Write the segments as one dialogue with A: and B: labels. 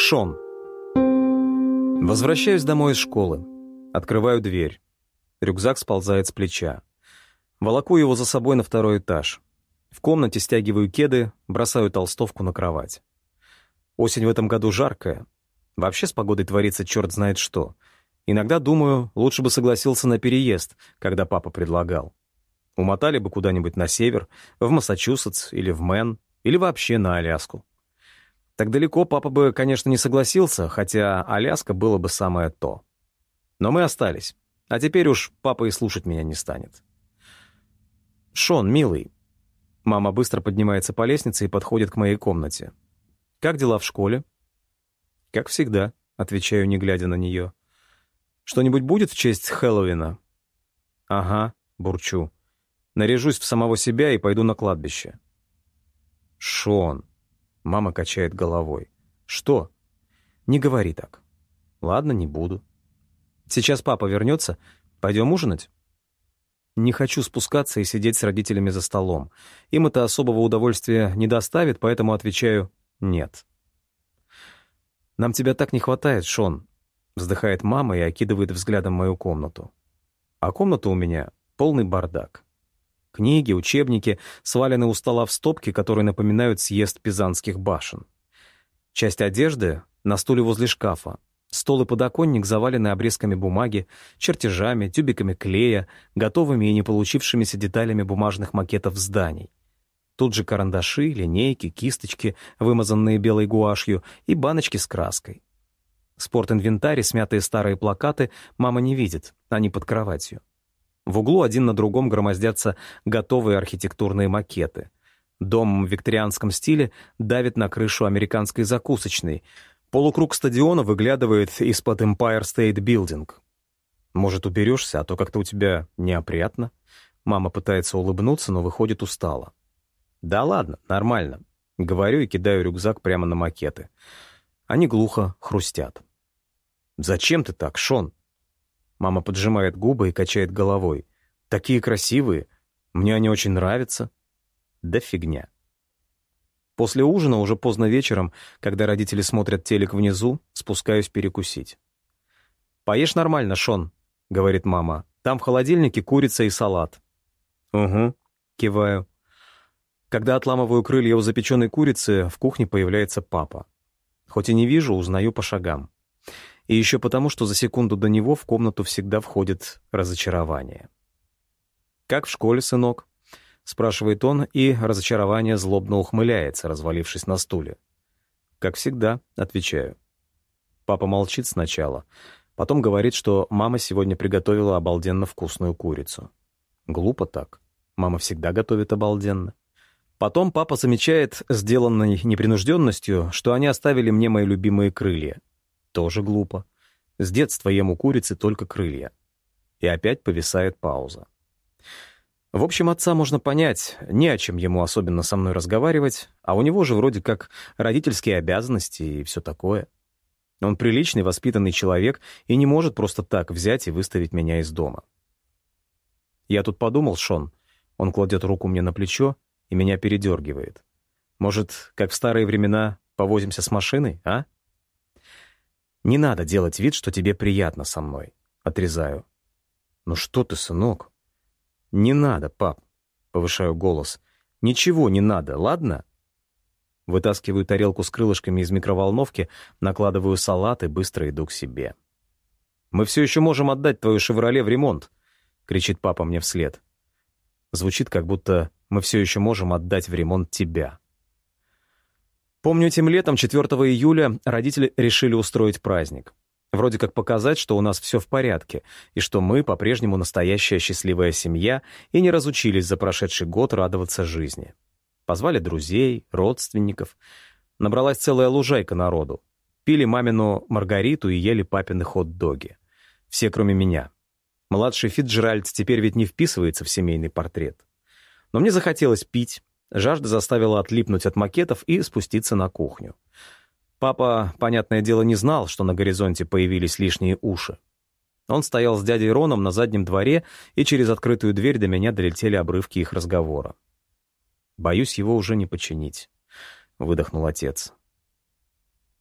A: Шон. Возвращаюсь домой из школы. Открываю дверь. Рюкзак сползает с плеча. Волоку его за собой на второй этаж. В комнате стягиваю кеды, бросаю толстовку на кровать. Осень в этом году жаркая. Вообще с погодой творится черт знает что. Иногда думаю, лучше бы согласился на переезд, когда папа предлагал. Умотали бы куда-нибудь на север, в Массачусетс или в Мэн, или вообще на Аляску. Так далеко папа бы, конечно, не согласился, хотя Аляска было бы самое то. Но мы остались. А теперь уж папа и слушать меня не станет. «Шон, милый». Мама быстро поднимается по лестнице и подходит к моей комнате. «Как дела в школе?» «Как всегда», — отвечаю, не глядя на нее. «Что-нибудь будет в честь Хэллоуина?» «Ага», — бурчу. «Наряжусь в самого себя и пойду на кладбище». «Шон», — мама качает головой. «Что?» «Не говори так». «Ладно, не буду». «Сейчас папа вернется. Пойдем ужинать?» Не хочу спускаться и сидеть с родителями за столом. Им это особого удовольствия не доставит, поэтому отвечаю «нет». «Нам тебя так не хватает, Шон», — вздыхает мама и окидывает взглядом мою комнату. А комната у меня полный бардак. Книги, учебники свалены у стола в стопки, которые напоминают съезд пизанских башен. Часть одежды на стуле возле шкафа. Стол и подоконник завалены обрезками бумаги, чертежами, тюбиками клея, готовыми и не получившимися деталями бумажных макетов зданий. Тут же карандаши, линейки, кисточки, вымазанные белой гуашью, и баночки с краской. Спортинвентарь и смятые старые плакаты мама не видит, они под кроватью. В углу один на другом громоздятся готовые архитектурные макеты. Дом в викторианском стиле давит на крышу американской закусочной. Полукруг стадиона выглядывает из-под Empire State Building. «Может, уберешься, а то как-то у тебя неопрятно?» Мама пытается улыбнуться, но выходит устало. «Да ладно, нормально», — говорю и кидаю рюкзак прямо на макеты. Они глухо хрустят. «Зачем ты так, Шон?» Мама поджимает губы и качает головой. «Такие красивые. Мне они очень нравятся». «Да фигня». После ужина, уже поздно вечером, когда родители смотрят телек внизу, спускаюсь перекусить. «Поешь нормально, Шон», — говорит мама. «Там в холодильнике курица и салат». «Угу», — киваю. Когда отламываю крылья у запеченной курицы, в кухне появляется папа. Хоть и не вижу, узнаю по шагам. И еще потому, что за секунду до него в комнату всегда входит разочарование. «Как в школе, сынок?» — спрашивает он, и разочарование злобно ухмыляется, развалившись на стуле. «Как всегда», — отвечаю. Папа молчит сначала, потом говорит, что мама сегодня приготовила обалденно вкусную курицу. Глупо так. Мама всегда готовит обалденно. Потом папа замечает, сделанной непринужденностью, что они оставили мне мои любимые крылья. Тоже глупо. С детства ем у курицы только крылья. И опять повисает пауза. В общем, отца можно понять, не о чем ему особенно со мной разговаривать, а у него же вроде как родительские обязанности и все такое. Он приличный, воспитанный человек и не может просто так взять и выставить меня из дома. Я тут подумал, Шон, он кладет руку мне на плечо и меня передергивает. Может, как в старые времена, повозимся с машиной, а? Не надо делать вид, что тебе приятно со мной, отрезаю. Ну что ты, сынок? «Не надо, пап», — повышаю голос. «Ничего не надо, ладно?» Вытаскиваю тарелку с крылышками из микроволновки, накладываю салат и быстро иду к себе. «Мы все еще можем отдать твою «Шевроле» в ремонт», — кричит папа мне вслед. Звучит, как будто мы все еще можем отдать в ремонт тебя. Помню, этим летом, 4 июля, родители решили устроить праздник. Вроде как показать, что у нас все в порядке, и что мы по-прежнему настоящая счастливая семья и не разучились за прошедший год радоваться жизни. Позвали друзей, родственников. Набралась целая лужайка народу. Пили мамину Маргариту и ели папины хот-доги. Все, кроме меня. Младший Фицджеральд теперь ведь не вписывается в семейный портрет. Но мне захотелось пить, жажда заставила отлипнуть от макетов и спуститься на кухню. Папа, понятное дело, не знал, что на горизонте появились лишние уши. Он стоял с дядей Роном на заднем дворе, и через открытую дверь до меня долетели обрывки их разговора. «Боюсь его уже не починить», — выдохнул отец.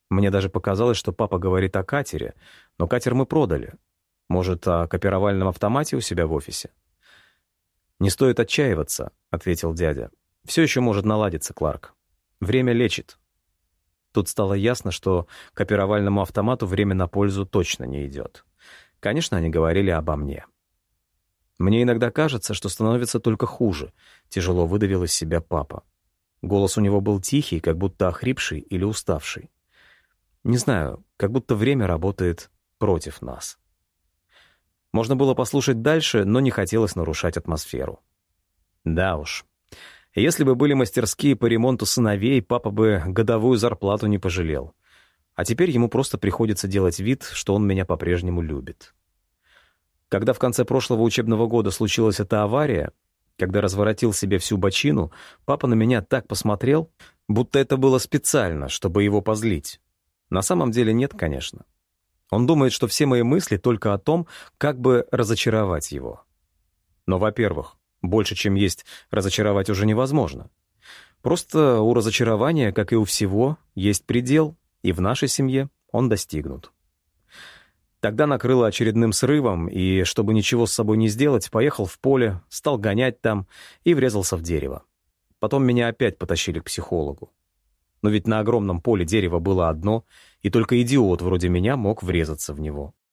A: Мне даже показалось, что папа говорит о катере, но катер мы продали. Может, о копировальном автомате у себя в офисе? «Не стоит отчаиваться», — ответил дядя. «Все еще может наладиться, Кларк. Время лечит». Тут стало ясно, что копировальному автомату время на пользу точно не идет. Конечно, они говорили обо мне. «Мне иногда кажется, что становится только хуже», — тяжело выдавил из себя папа. Голос у него был тихий, как будто охрипший или уставший. Не знаю, как будто время работает против нас. Можно было послушать дальше, но не хотелось нарушать атмосферу. Да уж. Если бы были мастерские по ремонту сыновей, папа бы годовую зарплату не пожалел. А теперь ему просто приходится делать вид, что он меня по-прежнему любит. Когда в конце прошлого учебного года случилась эта авария, когда разворотил себе всю бочину, папа на меня так посмотрел, будто это было специально, чтобы его позлить. На самом деле нет, конечно. Он думает, что все мои мысли только о том, как бы разочаровать его. Но, во-первых, больше, чем есть разочаровать, уже невозможно. Просто у разочарования, как и у всего, есть предел, и в нашей семье он достигнут. Тогда накрыло очередным срывом, и, чтобы ничего с собой не сделать, поехал в поле, стал гонять там и врезался в дерево. Потом меня опять потащили к психологу. Но ведь на огромном поле дерево было одно, и только идиот вроде меня мог врезаться в него.